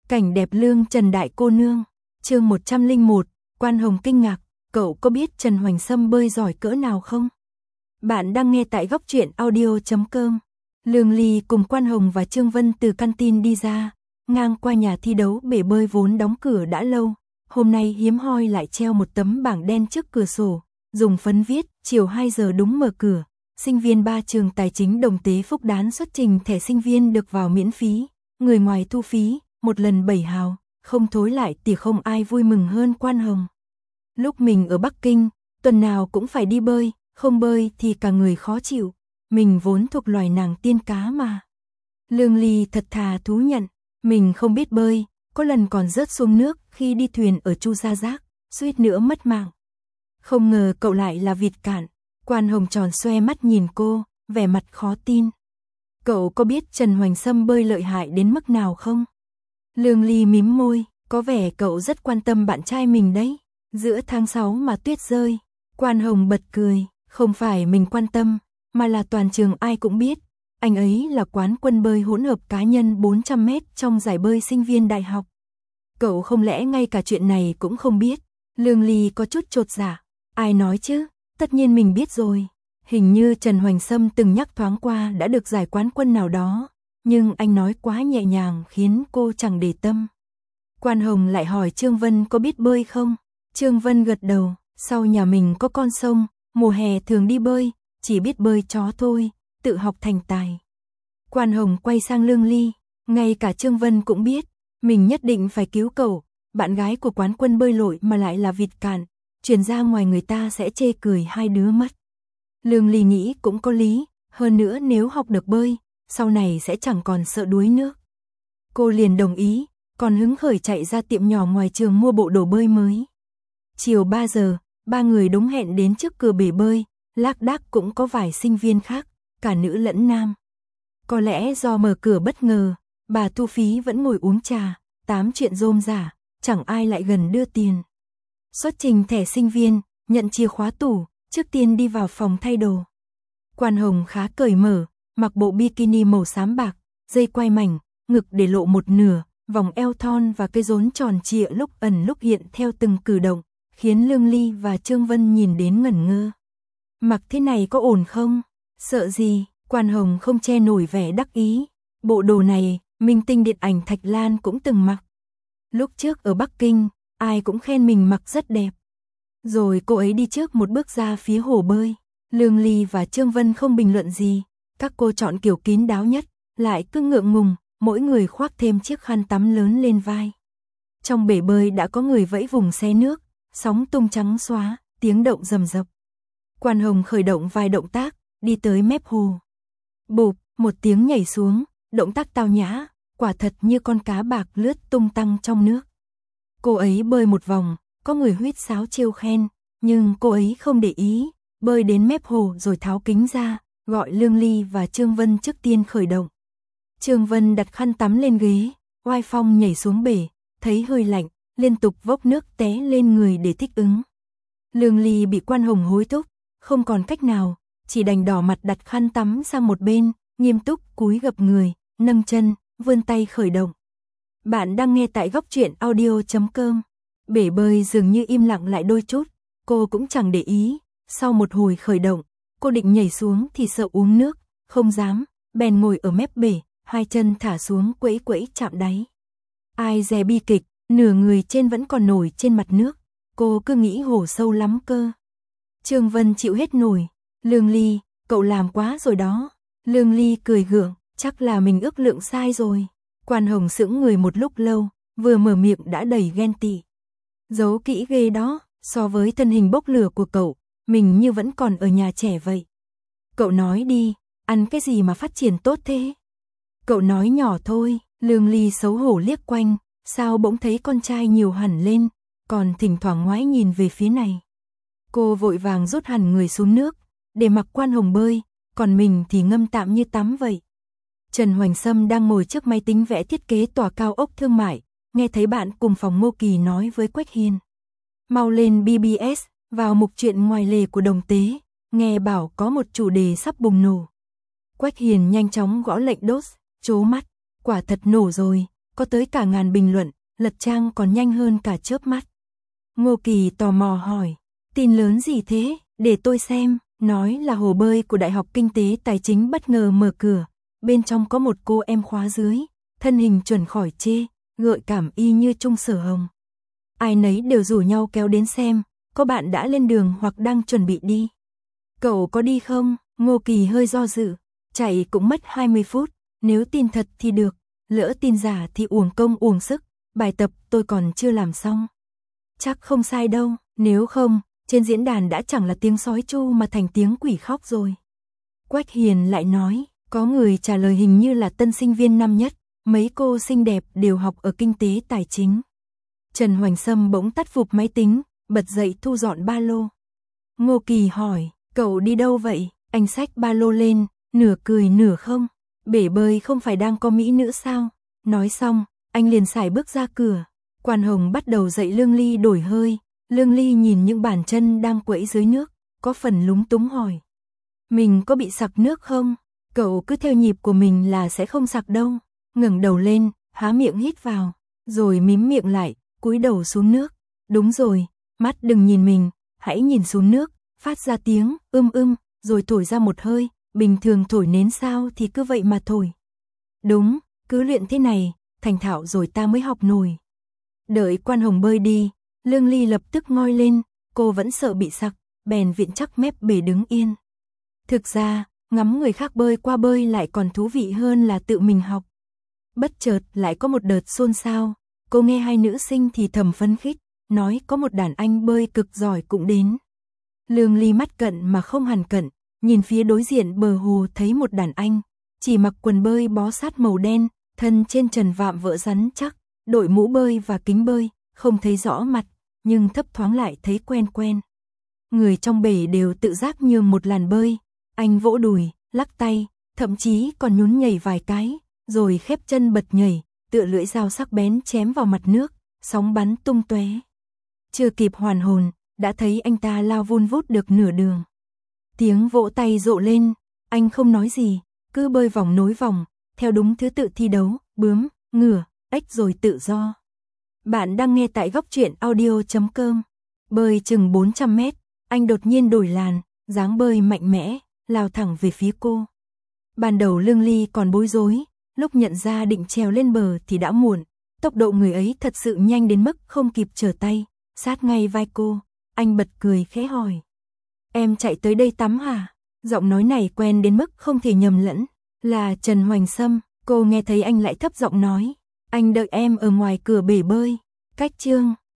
Cảnh đẹp lương Trần đại cô nương. Chương 101, Quan Hồng kinh ngạc, cậu có biết Trần Hoành Sâm bơi giỏi cỡ nào không? Bạn đang nghe tại góc truyện audio.com. Lương Ly cùng Quan Hồng và Trương Vân từ canteen đi ra, ngang qua nhà thi đấu bể bơi vốn đóng cửa đã lâu, hôm nay hiếm hoi lại treo một tấm bảng đen trước cửa sổ, dùng phấn viết, chiều 2 giờ đúng mở cửa, sinh viên 3 trường tài chính Đồng Tế Phúc Đán xuất trình thẻ sinh viên được vào miễn phí, người ngoài thu phí, một lần 7 hào, không thối lại thì không ai vui mừng hơn Quan Hồng. Lúc mình ở Bắc Kinh, tuần nào cũng phải đi bơi, không bơi thì cả người khó chịu, mình vốn thuộc loài nàng tiên cá mà. Lương Ly thật thà thú nhận, mình không biết bơi, có lần còn rớt xuống nước khi đi thuyền ở Chu Gia Giác, suýt nữa mất mạng. Không ngờ cậu lại là vịt cạn. Quan Hồng tròn xoe mắt nhìn cô, vẻ mặt khó tin. Cậu có biết Trần Hoành Sâm bơi lợi hại đến mức nào không? Lương Ly mím môi, có vẻ cậu rất quan tâm bạn trai mình đấy. Giữa tháng 6 mà tuyết rơi, Quan Hồng bật cười, không phải mình quan tâm, mà là toàn trường ai cũng biết. Anh ấy là quán quân bơi hỗn hợp cá nhân 400 mét trong giải bơi sinh viên đại học. Cậu không lẽ ngay cả chuyện này cũng không biết? Lương Ly có chút chột dạ. Ai nói chứ? Tất nhiên mình biết rồi. Hình như Trần Hoành Sâm từng nhắc thoáng qua đã được giải quán quân nào đó, nhưng anh nói quá nhẹ nhàng khiến cô chẳng để tâm. Quan Hồng lại hỏi Trương Vân có biết bơi không? Trương Vân gật đầu, sau nhà mình có con sông, mùa hè thường đi bơi, chỉ biết bơi chó thôi, tự học thành tài. Quan Hồng quay sang Lương Ly, ngay cả Trương Vân cũng biết, mình nhất định phải cứu cậu, bạn gái của quán quân bơi lội mà lại là vịt cạn, truyền ra ngoài người ta sẽ chê cười hai đứa mất. Lương Ly nghĩ cũng có lý, hơn nữa nếu học được bơi, sau này sẽ chẳng còn sợ đuối nước. Cô liền đồng ý, còn hứng khởi chạy ra tiệm nhỏ ngoài trường mua bộ đồ bơi mới. Chiều 3 giờ, ba người đúng hẹn đến trước cửa bể bơi, lác đác cũng có vài sinh viên khác, cả nữ lẫn nam. Có lẽ do mở cửa bất ngờ, bà thu phí vẫn ngồi uống trà, tám chuyện rôm rả, chẳng ai lại gần đưa tiền. Xuất trình thẻ sinh viên, nhận chìa khóa tủ, trước tiên đi vào phòng thay đồ. Quan Hồng khá cởi mở, mặc bộ bikini màu xám bạc, dây quai mảnh, ngực để lộ một nửa, vòng eo thon và cái rốn tròn trịa lúc ẩn lúc hiện theo từng cử động, khiến Lương Ly và Trương Vân nhìn đến ngẩn ngơ. Mặc thế này có ổn không? Sợ gì? Quan Hồng không che nổi vẻ đắc ý. Bộ đồ này, minh tinh điện ảnh Thạch Lan cũng từng mặc. Lúc trước ở Bắc Kinh, ai cũng khen mình mặc rất đẹp. Rồi cô ấy đi trước một bước ra phía hồ bơi. Lương Ly và Trương Vân không bình luận gì. Các cô chọn kiểu kín đáo nhất, lại cứ ngượng ngùng, mỗi người khoác thêm chiếc khăn tắm lớn lên vai. Trong bể bơi đã có người vẫy vùng xe nước, sóng tung trắng xóa, tiếng động rầm rập. Quan Hồng khởi động vài động tác, đi tới mép hồ. Bụp, một tiếng nhảy xuống, động tác tao nhã, quả thật như con cá bạc lướt tung tăng trong nước. Cô ấy bơi một vòng, có người huýt sáo trêu khen, nhưng cô ấy không để ý, bơi đến mép hồ rồi tháo kính ra, gọi Lương Ly và Trương Vân trước tiên khởi động. Trương Vân đặt khăn tắm lên ghế, oai phong nhảy xuống bể, thấy hơi lạnh, liên tục vốc nước té lên người để thích ứng. Lương Ly bị Quan Hồng hối thúc, không còn cách nào, chỉ đành đỏ mặt đặt khăn tắm sang một bên, nghiêm túc cúi gập người, nâng chân, vươn tay khởi động. Bạn đang nghe tại góc truyện audio.com. Bể bơi dường như im lặng lại đôi chút, cô cũng chẳng để ý, sau một hồi khởi động, cô định nhảy xuống thì sợ uống nước, không dám, bèn ngồi ở mép bể, hai chân thả xuống quẫy quẫy chạm đáy. Ai dè bi kịch, nửa người trên vẫn còn nổi trên mặt nước, cô cứ nghĩ hồ sâu lắm cơ. Trương Vân chịu hết nổi, Lương Ly, cậu làm quá rồi đó. Lương Ly cười gượng, chắc là mình ước lượng sai rồi. Quan Hồng sững người một lúc lâu, vừa mở miệng đã đầy ghen tị. Giấu kỹ ghê đó, so với thân hình bốc lửa của cậu, mình như vẫn còn ở nhà trẻ vậy. Cậu nói đi, ăn cái gì mà phát triển tốt thế? Cậu nói nhỏ thôi, Lương Ly xấu hổ liếc quanh, sao bỗng thấy con trai nhiều hẳn lên, còn thỉnh thoảng ngoái nhìn về phía này. Cô vội vàng rút hẳn người xuống nước, để mặc Quan Hồng bơi, còn mình thì ngâm tạm như tắm vậy. Trần Hoành Sâm đang ngồi trước máy tính vẽ thiết kế tòa cao ốc thương mại, nghe thấy bạn cùng phòng Ngô Kỳ nói với Quách Hiền. Mau lên BBS, vào mục truyện ngoài lề của Đồng Tế, nghe bảo có một chủ đề sắp bùng nổ. Quách Hiền nhanh chóng gõ lệnh đốt, trố mắt, quả thật nổ rồi, có tới cả ngàn bình luận, lật trang còn nhanh hơn cả chớp mắt. Ngô Kỳ tò mò hỏi, tin lớn gì thế, để tôi xem, nói là hồ bơi của Đại học Kinh tế Tài chính bất ngờ mở cửa, bên trong có một cô em khóa dưới, thân hình chuẩn khỏi chê, gợi cảm y như Trung Sở Hồng. Ai nấy đều rủ nhau kéo đến xem, có bạn đã lên đường hoặc đang chuẩn bị đi. Cậu có đi không? Ngô Kỳ hơi do dự, chạy cũng mất 20 phút, nếu tin thật thì được, lỡ tin giả thì uổng công uổng sức, bài tập tôi còn chưa làm xong. Chắc không sai đâu, nếu không, trên diễn đàn đã chẳng là tiếng sói tru mà thành tiếng quỷ khóc rồi. Quách Hiền lại nói, có người trả lời hình như là tân sinh viên năm nhất, mấy cô xinh đẹp đều học ở kinh tế tài chính. Trần Hoành Sâm bỗng tắt vụp máy tính, bật dậy thu dọn ba lô. Ngô Kỳ hỏi, cậu đi đâu vậy? Anh xách ba lô lên, nửa cười nửa không. Bể bơi không phải đang có mỹ nữ sao? Nói xong, anh liền sải bước ra cửa. Quan Hồng bắt đầu dạy Lương Ly đổi hơi. Lương Ly nhìn những bàn chân đang quẫy dưới nước, có phần lúng túng hỏi. Mình có bị sặc nước không? Cậu cứ theo nhịp của mình là sẽ không sặc đâu. Ngẩng đầu lên, há miệng hít vào, rồi mím miệng lại, cúi đầu xuống nước. Đúng rồi, mắt đừng nhìn mình, hãy nhìn xuống nước, phát ra tiếng rồi thổi ra một hơi, bình thường thổi nến sao thì cứ vậy mà thổi. Đúng, cứ luyện thế này, thành thạo rồi ta mới học nổi. Đợi Quan Hồng bơi đi, Lương Ly lập tức ngoi lên, cô vẫn sợ bị sặc, bèn viện chắc mép bể đứng yên. Thực ra, ngắm người khác bơi qua bơi lại còn thú vị hơn là tự mình học. Bất chợt lại có một đợt xôn xao, cô nghe hai nữ sinh thì thầm phấn khích, nói có một đàn anh bơi cực giỏi cũng đến. Lương Ly mắt cận mà không hẳn cận, nhìn phía đối diện bờ hồ thấy một đàn anh, chỉ mặc quần bơi bó sát màu đen, thân trên trần vạm vỡ rắn chắc, đội mũ bơi và kính bơi, không thấy rõ mặt, nhưng thấp thoáng lại thấy quen quen. Người trong bể đều tự giác nhường một làn bơi, anh vỗ đùi, lắc tay, thậm chí còn nhún nhảy vài cái, rồi khép chân bật nhảy, tựa lưỡi dao sắc bén chém vào mặt nước, sóng bắn tung tóe. Chưa kịp hoàn hồn, đã thấy anh ta lao vun vút được nửa đường. Tiếng vỗ tay rộ lên, anh không nói gì, cứ bơi vòng nối vòng, theo đúng thứ tự thi đấu, bướm, ngửa, ếch rồi tự do. Bạn đang nghe tại goctruyện.audio.com. Bơi chừng 400 mét, anh đột nhiên đổi làn, dáng bơi mạnh mẽ, lao thẳng về phía cô. Ban đầu Lương Ly còn bối rối, lúc nhận ra định trèo lên bờ thì đã muộn, tốc độ người ấy thật sự nhanh đến mức không kịp trở tay, sát ngay vai cô, anh bật cười khẽ hỏi. Em chạy tới đây tắm hả? Giọng nói này quen đến mức không thể nhầm lẫn, là Trần Hoành Sâm. Cô nghe thấy anh lại thấp giọng nói, anh đợi em ở ngoài cửa bể bơi. Cách chương